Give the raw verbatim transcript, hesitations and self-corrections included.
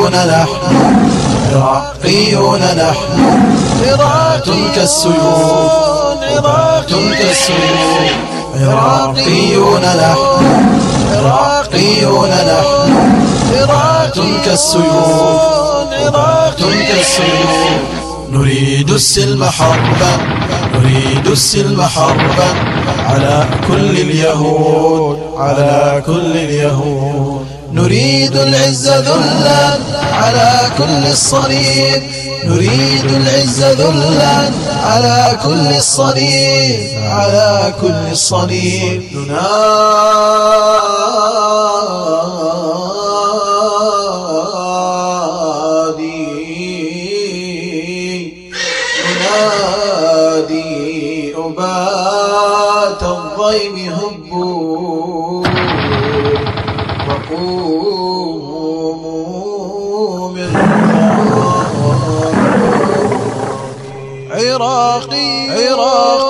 عراقيون نحن عراقيون نحن عراة كالسيوف عراة كالسيوف عراقيون نحن عراقيون نحن عراة كالسيوف عراة كالسيوف نريد السلم حربا نريد السلم حربا على كل اليهود على كل اليهود نريد العز ذلا على كل الصليب نريد العز ذلا على كل الصليب على كل الصليب ننادي ننادي أبات الضيم هبوا وقوموا من عراقي عراقي